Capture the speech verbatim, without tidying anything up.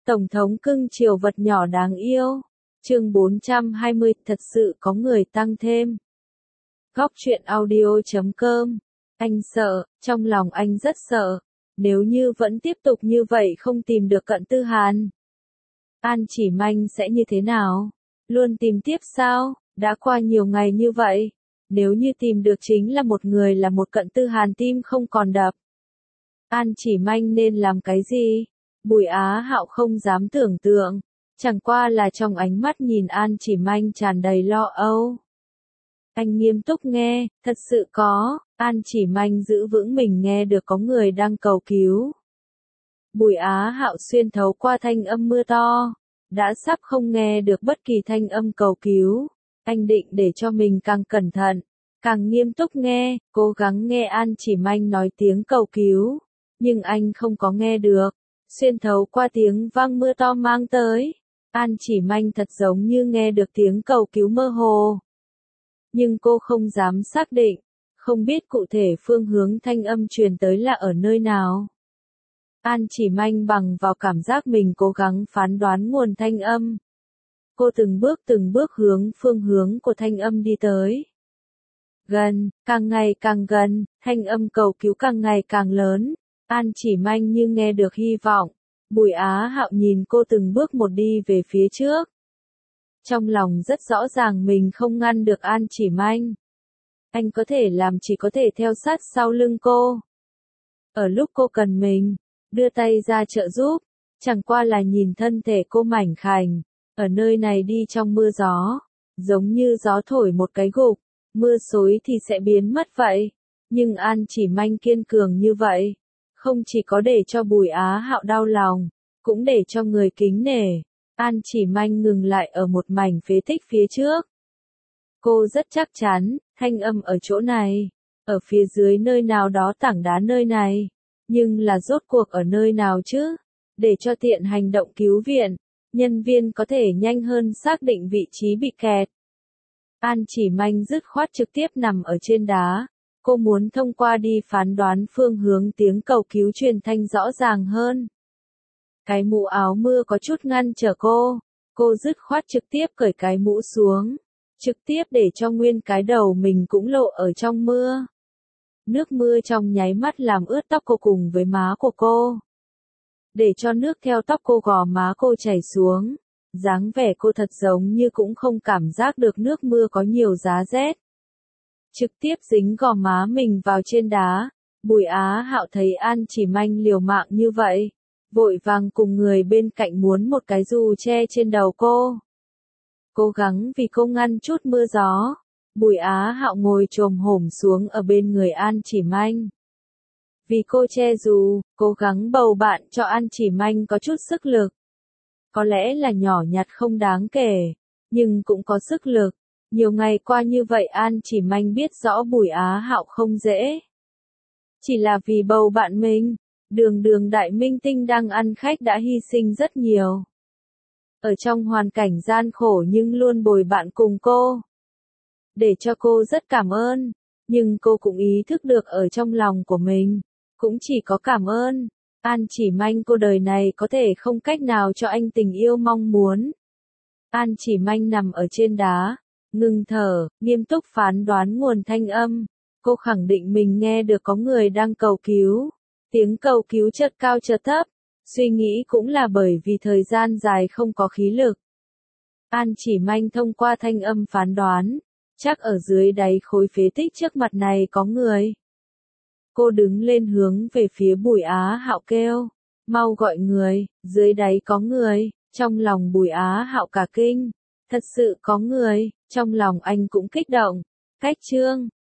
Tổng thống cưng chiều vật nhỏ đáng yêu. Chương bốn trăm hai mươi, thật sự có người tăng thêm. Góc truyện audio chấm com. Anh sợ, trong lòng anh rất sợ. Nếu như vẫn tiếp tục như vậy không tìm được Cận Tư Hàn, An Chỉ Manh sẽ như thế nào? Luôn tìm tiếp sao? Đã qua nhiều ngày như vậy. Nếu như tìm được chính là một người là một Cận Tư Hàn, tim không còn đập, An Chỉ Manh nên làm cái gì? Bùi Á Hạo không dám tưởng tượng. Chẳng qua là trong ánh mắt nhìn An Chỉ Manh tràn đầy lo âu. Anh nghiêm túc nghe, thật sự có. An Chỉ Manh giữ vững mình nghe được có người đang cầu cứu. Bùi Á Hạo xuyên thấu qua thanh âm mưa to, đã sắp không nghe được bất kỳ thanh âm cầu cứu. Anh định để cho mình càng cẩn thận, càng nghiêm túc nghe, cố gắng nghe An Chỉ Manh nói tiếng cầu cứu. Nhưng anh không có nghe được. Xuyên thấu qua tiếng vang mưa to mang tới, An Chỉ Manh thật giống như nghe được tiếng cầu cứu mơ hồ. Nhưng cô không dám xác định, không biết cụ thể phương hướng thanh âm truyền tới là ở nơi nào. An Chỉ Manh bằng vào cảm giác mình cố gắng phán đoán nguồn thanh âm. Cô từng bước từng bước hướng phương hướng của thanh âm đi tới. Gần, càng ngày càng gần, thanh âm cầu cứu càng ngày càng lớn. An Chỉ Manh như nghe được hy vọng. Bùi Á Hạo nhìn cô từng bước một đi về phía trước. Trong lòng rất rõ ràng mình không ngăn được An Chỉ Manh. Anh có thể làm chỉ có thể theo sát sau lưng cô. Ở lúc cô cần mình, đưa tay ra trợ giúp. Chẳng qua là nhìn thân thể cô mảnh khảnh, ở nơi này đi trong mưa gió, giống như gió thổi một cái gục, mưa xối thì sẽ biến mất vậy. Nhưng An Chỉ Manh kiên cường như vậy, không chỉ có để cho Bùi Á Hạo đau lòng, cũng để cho người kính nể. An Chỉ Manh ngừng lại ở một mảnh phế tích phía trước. Cô rất chắc chắn, thanh âm ở chỗ này, ở phía dưới nơi nào đó tảng đá nơi này. Nhưng là rốt cuộc ở nơi nào chứ? Để cho tiện hành động cứu viện, nhân viên có thể nhanh hơn xác định vị trí bị kẹt. An Chỉ Manh dứt khoát trực tiếp nằm ở trên đá. Cô muốn thông qua đi phán đoán phương hướng tiếng cầu cứu truyền thanh rõ ràng hơn. Cái mũ áo mưa có chút ngăn trở cô. Cô dứt khoát trực tiếp cởi cái mũ xuống. Trực tiếp để cho nguyên cái đầu mình cũng lộ ở trong mưa. Nước mưa trong nháy mắt làm ướt tóc cô cùng với má của cô. Để cho nước theo tóc cô gò má cô chảy xuống. Dáng vẻ cô thật giống như cũng không cảm giác được nước mưa có nhiều giá rét. Trực tiếp dính gò má mình vào trên đá. Bùi Á Hạo thấy An Chỉ Manh liều mạng như vậy, vội vàng cùng người bên cạnh muốn một cái dù che trên đầu cô. Cố gắng vì cô ngăn chút mưa gió. Bùi Á Hạo ngồi chồm hổm xuống ở bên người An Chỉ Manh. Vì cô che dù, cố gắng bầu bạn cho An Chỉ Manh có chút sức lực. Có lẽ là nhỏ nhặt không đáng kể, nhưng cũng có sức lực. Nhiều ngày qua như vậy An Chỉ Manh biết rõ Bùi Á Hạo không dễ. Chỉ là vì bầu bạn mình, đường đường đại minh tinh đang ăn khách đã hy sinh rất nhiều. Ở trong hoàn cảnh gian khổ nhưng luôn bồi bạn cùng cô. Để cho cô rất cảm ơn, nhưng cô cũng ý thức được ở trong lòng của mình, cũng chỉ có cảm ơn. An Chỉ Manh cô đời này có thể không cách nào cho anh tình yêu mong muốn. An Chỉ Manh nằm ở trên đá, ngừng thở, nghiêm túc phán đoán nguồn thanh âm. Cô khẳng định mình nghe được có người đang cầu cứu. Tiếng cầu cứu chợt cao chợt thấp. Suy nghĩ cũng là bởi vì thời gian dài không có khí lực. An Chỉ Manh thông qua thanh âm phán đoán, chắc ở dưới đáy khối phế tích trước mặt này có người. Cô đứng lên hướng về phía Bùi Á Hạo kêu, mau gọi người, dưới đáy có người. Trong lòng Bùi Á Hạo cả kinh, thật sự có người, trong lòng anh cũng kích động. Cách chương